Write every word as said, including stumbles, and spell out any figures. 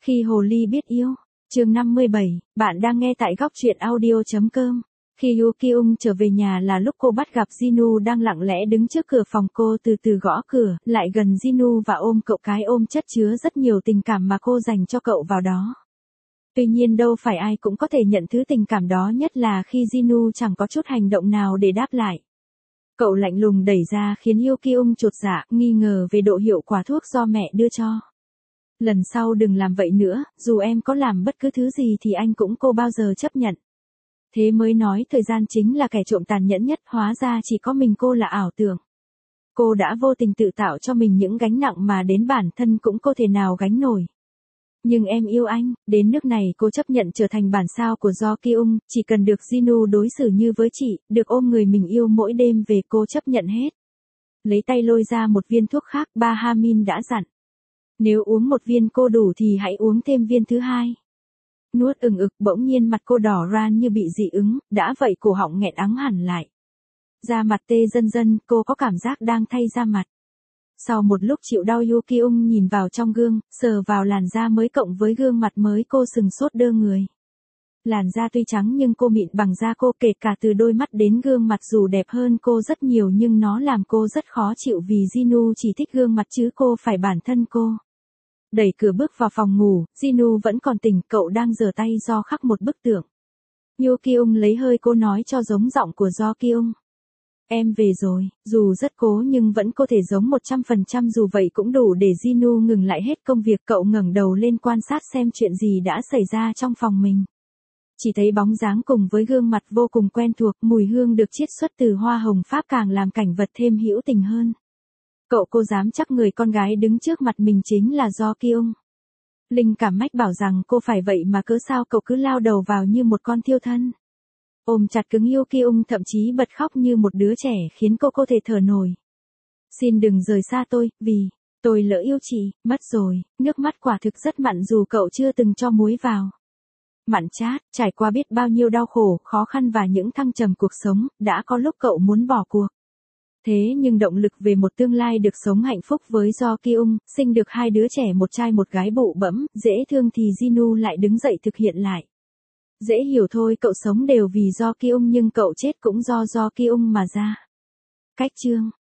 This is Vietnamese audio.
Khi hồ ly biết yêu, chương năm mươi bảy, bạn đang nghe tại góc truyện audio.com. Khi Yoo Ki-eung trở về nhà là lúc cô bắt gặp Jinu đang lặng lẽ đứng trước cửa phòng, cô từ từ gõ cửa, lại gần Jinu và ôm cậu, cái ôm chất chứa rất nhiều tình cảm mà cô dành cho cậu vào đó. Tuy nhiên đâu phải ai cũng có thể nhận thứ tình cảm đó, nhất là khi Jinu chẳng có chút hành động nào để đáp lại. Cậu lạnh lùng đẩy ra khiến Yoo Ki-eung chột dạ, nghi ngờ về độ hiệu quả thuốc do mẹ đưa cho. Lần sau đừng làm vậy nữa, dù em có làm bất cứ thứ gì thì anh cũng cô bao giờ chấp nhận. Thế mới nói thời gian chính là kẻ trộm tàn nhẫn nhất, hóa ra chỉ có mình cô là ảo tưởng. Cô đã vô tình tự tạo cho mình những gánh nặng mà đến bản thân cũng không thể nào gánh nổi. Nhưng em yêu anh, đến nước này cô chấp nhận trở thành bản sao của Yoo Ki-eung, chỉ cần được Jinu đối xử như với chị, được ôm người mình yêu mỗi đêm về, cô chấp nhận hết. Lấy tay lôi ra một viên thuốc khác, ba Hamin đã dặn. Nếu uống một viên cô đủ thì hãy uống thêm viên thứ hai. Nuốt ừng ực, bỗng nhiên mặt cô đỏ ran như bị dị ứng, đã vậy cổ họng nghẹn ắng hẳn lại. Da mặt tê dần dần, cô có cảm giác đang thay da mặt. Sau một lúc chịu đau, Yoo Ki-eung nhìn vào trong gương, sờ vào làn da mới cộng với gương mặt mới, cô sừng sốt đơ người. Làn da tuy trắng nhưng cô mịn bằng da cô, kể cả từ đôi mắt đến gương mặt dù đẹp hơn cô rất nhiều nhưng nó làm cô rất khó chịu vì Jinu chỉ thích gương mặt chứ cô phải bản thân cô. Đẩy cửa bước vào phòng ngủ, Jinu vẫn còn tỉnh, cậu đang giở tay do khắc một bức tượng. Yoo Ki-eung lấy hơi cô nói cho giống giọng của Yoo Ki-eung. Em về rồi, dù rất cố nhưng vẫn có thể giống một trăm phần trăm, dù vậy cũng đủ để Jinu ngừng lại hết công việc. Cậu ngẩng đầu lên quan sát xem chuyện gì đã xảy ra trong phòng mình. Chỉ thấy bóng dáng cùng với gương mặt vô cùng quen thuộc, mùi hương được chiết xuất từ hoa hồng Pháp càng làm cảnh vật thêm hữu tình hơn. Cậu cô dám chắc người con gái đứng trước mặt mình chính là Yoo Ki-eung. Linh cảm mách bảo rằng cô phải vậy mà cớ sao cậu cứ lao đầu vào như một con thiêu thân. Ôm chặt cứng Yoo Ki-eung thậm chí bật khóc như một đứa trẻ khiến cô không thể thở nổi. Xin đừng rời xa tôi, vì tôi lỡ yêu chị, mất rồi. Nước mắt quả thực rất mặn dù cậu chưa từng cho muối vào. Mặn chát, trải qua biết bao nhiêu đau khổ, khó khăn và những thăng trầm cuộc sống, đã có lúc cậu muốn bỏ cuộc. Thế nhưng động lực về một tương lai được sống hạnh phúc với Yoo Ki-eung, sinh được hai đứa trẻ, một trai một gái bụ bẫm, dễ thương thì Jinu lại đứng dậy thực hiện lại. Dễ hiểu thôi, cậu sống đều vì Yoo Ki-eung nhưng cậu chết cũng do Yoo Ki-eung mà ra. Cách chương